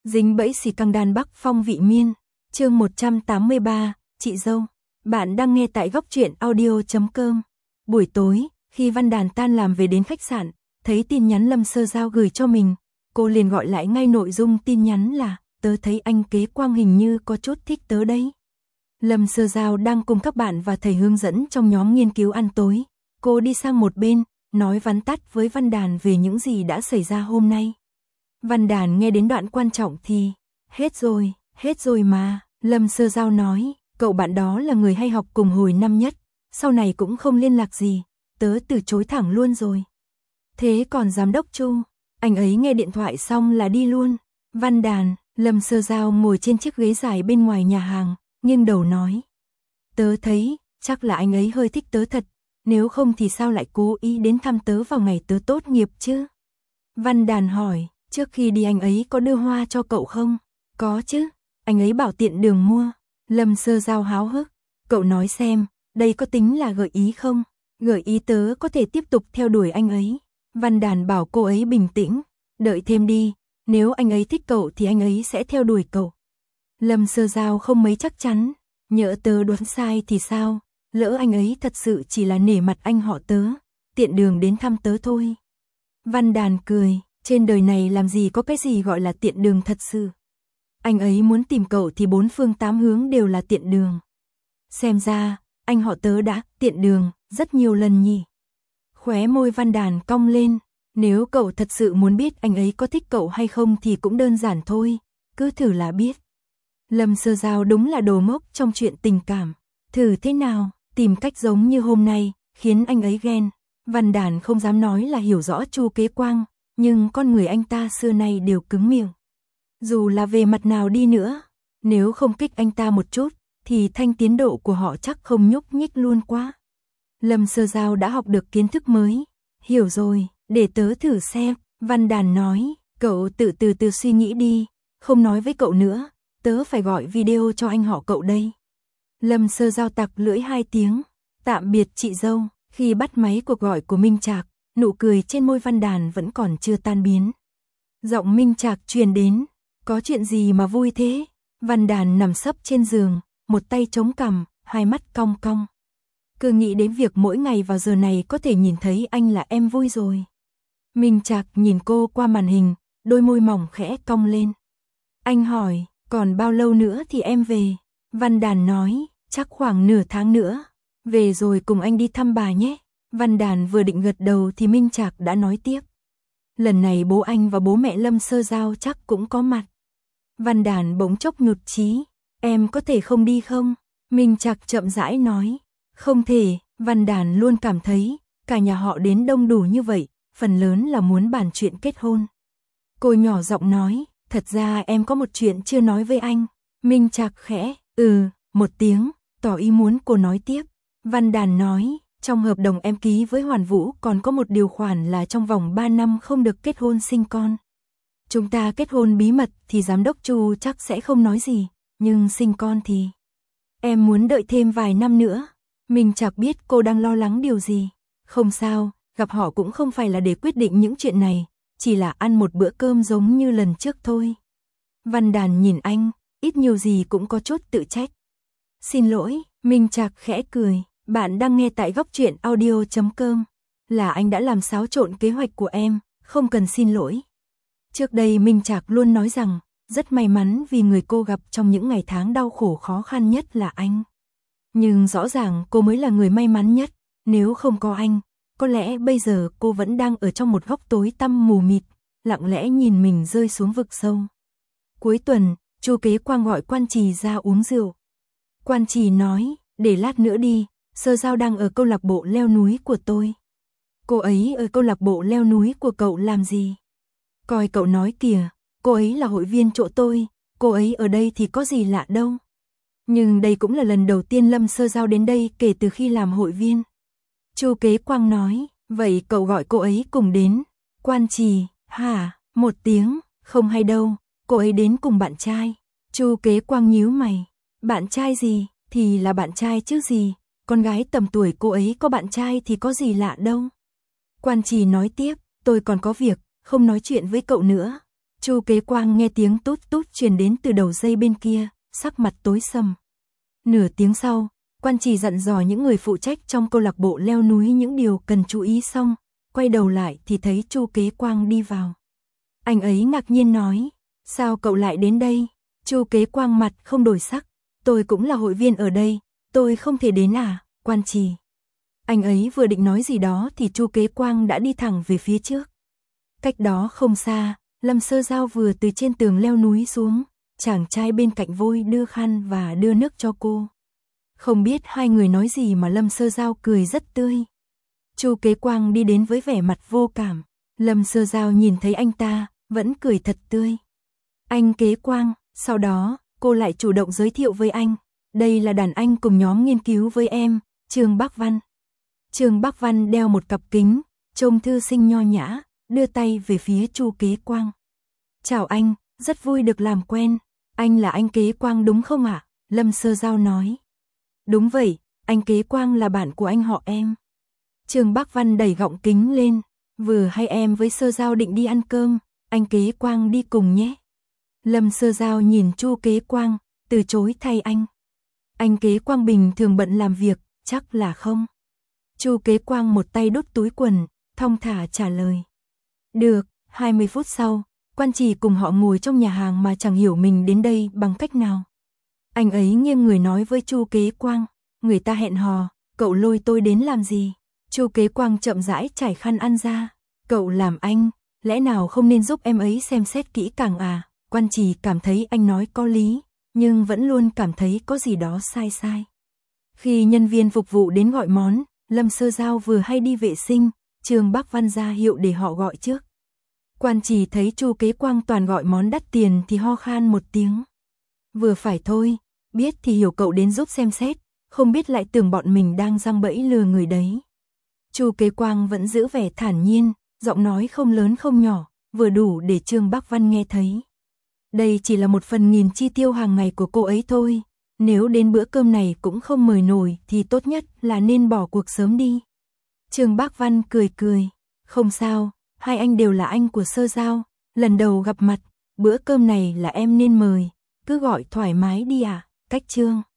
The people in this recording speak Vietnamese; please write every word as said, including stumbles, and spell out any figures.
Dính bẫy xì căng đan Bắc Phong vị miên. Chương một trăm tám mươi ba, chị dâu. Bạn đang nghe tại góc truyện audio chấm com. Buổi tối, khi Văn Đàn tan làm về đến khách sạn, thấy tin nhắn Lâm Sơ Giao gửi cho mình, cô liền gọi lại ngay nội dung tin nhắn là: tớ thấy anh Kế Quang hình như có chút thích tớ đấy. Lâm Sơ Giao đang cùng các bạn và thầy hướng dẫn trong nhóm nghiên cứu ăn tối. Cô đi sang một bên, nói vắn tắt với Văn Đàn về những gì đã xảy ra hôm nay. Văn Đàn nghe đến đoạn quan trọng thì: hết rồi, hết rồi mà. Lâm Sơ Giao nói: cậu bạn đó là người hay học cùng hồi năm nhất, sau này cũng không liên lạc gì, tớ từ chối thẳng luôn rồi. Thế còn giám đốc Chu? Anh ấy nghe điện thoại xong là đi luôn. Văn Đàn, Lâm Sơ Giao ngồi trên chiếc ghế dài bên ngoài nhà hàng, nghiêng đầu nói: tớ thấy, chắc là anh ấy hơi thích tớ thật, nếu không thì sao lại cố ý đến thăm tớ vào ngày tớ tốt nghiệp chứ? Văn Đàn hỏi: trước khi đi anh ấy có đưa hoa cho cậu không? Có chứ, anh ấy bảo tiện đường mua. Lâm Sơ Giao háo hức: cậu nói xem, đây có tính là gợi ý không? Gợi ý tớ có thể tiếp tục theo đuổi anh ấy. Văn Đàn bảo cô ấy bình tĩnh: đợi thêm đi, nếu anh ấy thích cậu thì anh ấy sẽ theo đuổi cậu. Lâm Sơ Giao không mấy chắc chắn: nhỡ tớ đoán sai thì sao? Lỡ anh ấy thật sự chỉ là nể mặt anh họ tớ, tiện đường đến thăm tớ thôi. Văn Đàn cười: trên đời này làm gì có cái gì gọi là tiện đường thật sự. Anh ấy muốn tìm cậu thì bốn phương tám hướng đều là tiện đường. Xem ra, anh họ tớ đã tiện đường rất nhiều lần nhỉ. Khóe môi Văn Đàn cong lên: nếu cậu thật sự muốn biết anh ấy có thích cậu hay không thì cũng đơn giản thôi, cứ thử là biết. Lâm Sơ Giao đúng là đồ ngốc trong chuyện tình cảm. Thử thế nào, tìm cách giống như hôm nay, khiến anh ấy ghen. Văn Đàn không dám nói là hiểu rõ Chu Kế Quang, nhưng con người anh ta xưa nay đều cứng miệng. Dù là về mặt nào đi nữa, nếu không kích anh ta một chút, thì thanh tiến độ của họ chắc không nhúc nhích luôn quá. Lâm Sơ Giao đã học được kiến thức mới. Hiểu rồi, để tớ thử xem. Văn Đàn nói: cậu tự từ từ suy nghĩ đi, không nói với cậu nữa, tớ phải gọi video cho anh họ cậu đây. Lâm Sơ Giao tặc lưỡi hai tiếng: tạm biệt chị dâu. Khi bắt máy cuộc gọi của Minh Trạc, nụ cười trên môi Văn Đàn vẫn còn chưa tan biến. Giọng Minh Trạc truyền đến: có chuyện gì mà vui thế? Văn Đàn nằm sấp trên giường, một tay chống cằm, hai mắt cong cong. Cứ nghĩ đến việc mỗi ngày vào giờ này có thể nhìn thấy anh là em vui rồi. Minh Trạc nhìn cô qua màn hình, đôi môi mỏng khẽ cong lên. Anh hỏi: còn bao lâu nữa thì em về? Văn Đàn nói: chắc khoảng nửa tháng nữa. Về rồi cùng anh đi thăm bà nhé. Văn Đàn vừa định gật đầu thì Minh Trạc đã nói tiếp: lần này bố anh và bố mẹ Lâm Sơ Giao chắc cũng có mặt. Văn Đàn bỗng chốc nhụt chí: em có thể không đi không? Minh Trạc chậm rãi nói: không thể. Văn Đàn luôn cảm thấy cả nhà họ đến đông đủ như vậy, phần lớn là muốn bàn chuyện kết hôn. Cô nhỏ giọng nói: thật ra em có một chuyện chưa nói với anh. Minh Trạc khẽ ừ một tiếng, tỏ ý muốn cô nói tiếp. Văn Đàn nói: trong hợp đồng em ký với Hoàn Vũ còn có một điều khoản là trong vòng ba năm không được kết hôn sinh con. Chúng ta kết hôn bí mật thì giám đốc Chu chắc sẽ không nói gì, nhưng sinh con thì... em muốn đợi thêm vài năm nữa. Minh Trạc biết cô đang lo lắng điều gì. Không sao, gặp họ cũng không phải là để quyết định những chuyện này, chỉ là ăn một bữa cơm giống như lần trước thôi. Văn Đàn nhìn anh, ít nhiều gì cũng có chút tự trách. Xin lỗi. Minh Trạc khẽ cười: bạn đang nghe tại góc truyện audio chấm com. Là anh đã làm xáo trộn kế hoạch của em, không cần xin lỗi. Trước đây Minh Trạc luôn nói rằng rất may mắn vì người cô gặp trong những ngày tháng đau khổ khó khăn nhất là anh. Nhưng rõ ràng cô mới là người may mắn nhất. Nếu không có anh, có lẽ bây giờ cô vẫn đang ở trong một góc tối tăm mù mịt, lặng lẽ nhìn mình rơi xuống vực sâu. Cuối tuần, Chu Kế Quang gọi Quan Trì ra uống rượu. Quan Trì nói: để lát nữa đi, Sơ Giao đang ở câu lạc bộ leo núi của tôi. Cô ấy ở câu lạc bộ leo núi của cậu làm gì? Coi cậu nói kìa, cô ấy là hội viên chỗ tôi, cô ấy ở đây thì có gì lạ đâu. Nhưng đây cũng là lần đầu tiên Lâm Sơ Giao đến đây kể từ khi làm hội viên. Chu Kế Quang nói: vậy cậu gọi cô ấy cùng đến. Quan Trì: hả? Một tiếng: không hay đâu, cô ấy đến cùng bạn trai. Chu Kế Quang nhíu mày: bạn trai gì? Thì là bạn trai chứ gì, con gái tầm tuổi cô ấy có bạn trai thì có gì lạ đâu. Quan Trì nói tiếp: tôi còn có việc, không nói chuyện với cậu nữa. Chu Kế Quang nghe tiếng tút tút truyền đến từ đầu dây bên kia, sắc mặt tối sầm. Nửa tiếng sau, Quan Trì dặn dò những người phụ trách trong câu lạc bộ leo núi những điều cần chú ý xong, quay đầu lại thì thấy Chu Kế Quang đi vào. Anh ấy ngạc nhiên nói, sao cậu lại đến đây? Chu Kế Quang mặt không đổi sắc, tôi cũng là hội viên ở đây, tôi không thể đến à, Quan Trì. Anh ấy vừa định nói gì đó thì Chu Kế Quang đã đi thẳng về phía trước. Cách đó không xa, Lâm Sơ Giao vừa từ trên tường leo núi xuống, chàng trai bên cạnh vôi đưa khăn và đưa nước cho cô. Không biết hai người nói gì mà Lâm Sơ Giao cười rất tươi. Chu Kế Quang đi đến với vẻ mặt vô cảm, Lâm Sơ Giao nhìn thấy anh ta, vẫn cười thật tươi. Anh Kế Quang, sau đó, cô lại chủ động giới thiệu với anh, đây là đàn anh cùng nhóm nghiên cứu với em, Trương Bắc Văn. Trương Bắc Văn đeo một cặp kính, trông thư sinh nho nhã, đưa tay về phía Chu Kế Quang. Chào anh, rất vui được làm quen, anh là anh Kế Quang đúng không ạ? Lâm Sơ Giao nói. Đúng vậy, anh Kế Quang là bạn của anh họ em. Trương Bắc Văn đẩy gọng kính lên, vừa hay em với Sơ Giao định đi ăn cơm, anh Kế Quang đi cùng nhé. Lâm Sơ Giao nhìn Chu Kế Quang, từ chối thay anh. Anh Kế Quang bình thường bận làm việc, chắc là không. Chu Kế Quang một tay đút túi quần, thong thả trả lời. Được, hai mươi phút sau, Quan Trì cùng họ ngồi trong nhà hàng mà chẳng hiểu mình đến đây bằng cách nào. Anh ấy nghiêng người nói với Chu Kế Quang, người ta hẹn hò, cậu lôi tôi đến làm gì? Chu Kế Quang chậm rãi trải khăn ăn ra, cậu làm anh, lẽ nào không nên giúp em ấy xem xét kỹ càng à? Quan Trì cảm thấy anh nói có lý, nhưng vẫn luôn cảm thấy có gì đó sai sai. Khi nhân viên phục vụ đến gọi món, Lâm Sơ Giao vừa hay đi vệ sinh, Trương Bắc Văn ra hiệu để họ gọi trước. Quan Trì thấy Chu Kế Quang toàn gọi món đắt tiền thì ho khan một tiếng. Vừa phải thôi, biết thì hiểu cậu đến giúp xem xét, không biết lại tưởng bọn mình đang giăng bẫy lừa người đấy. Chu Kế Quang vẫn giữ vẻ thản nhiên, giọng nói không lớn không nhỏ, vừa đủ để Trương Bắc Văn nghe thấy. Đây chỉ là một phần nghìn chi tiêu hàng ngày của cô ấy thôi, nếu đến bữa cơm này cũng không mời nổi thì tốt nhất là nên bỏ cuộc sớm đi. Trương Bắc Văn cười cười, không sao, hai anh đều là anh của Sơ Giao, lần đầu gặp mặt, bữa cơm này là em nên mời, cứ gọi thoải mái đi à, cách Trương.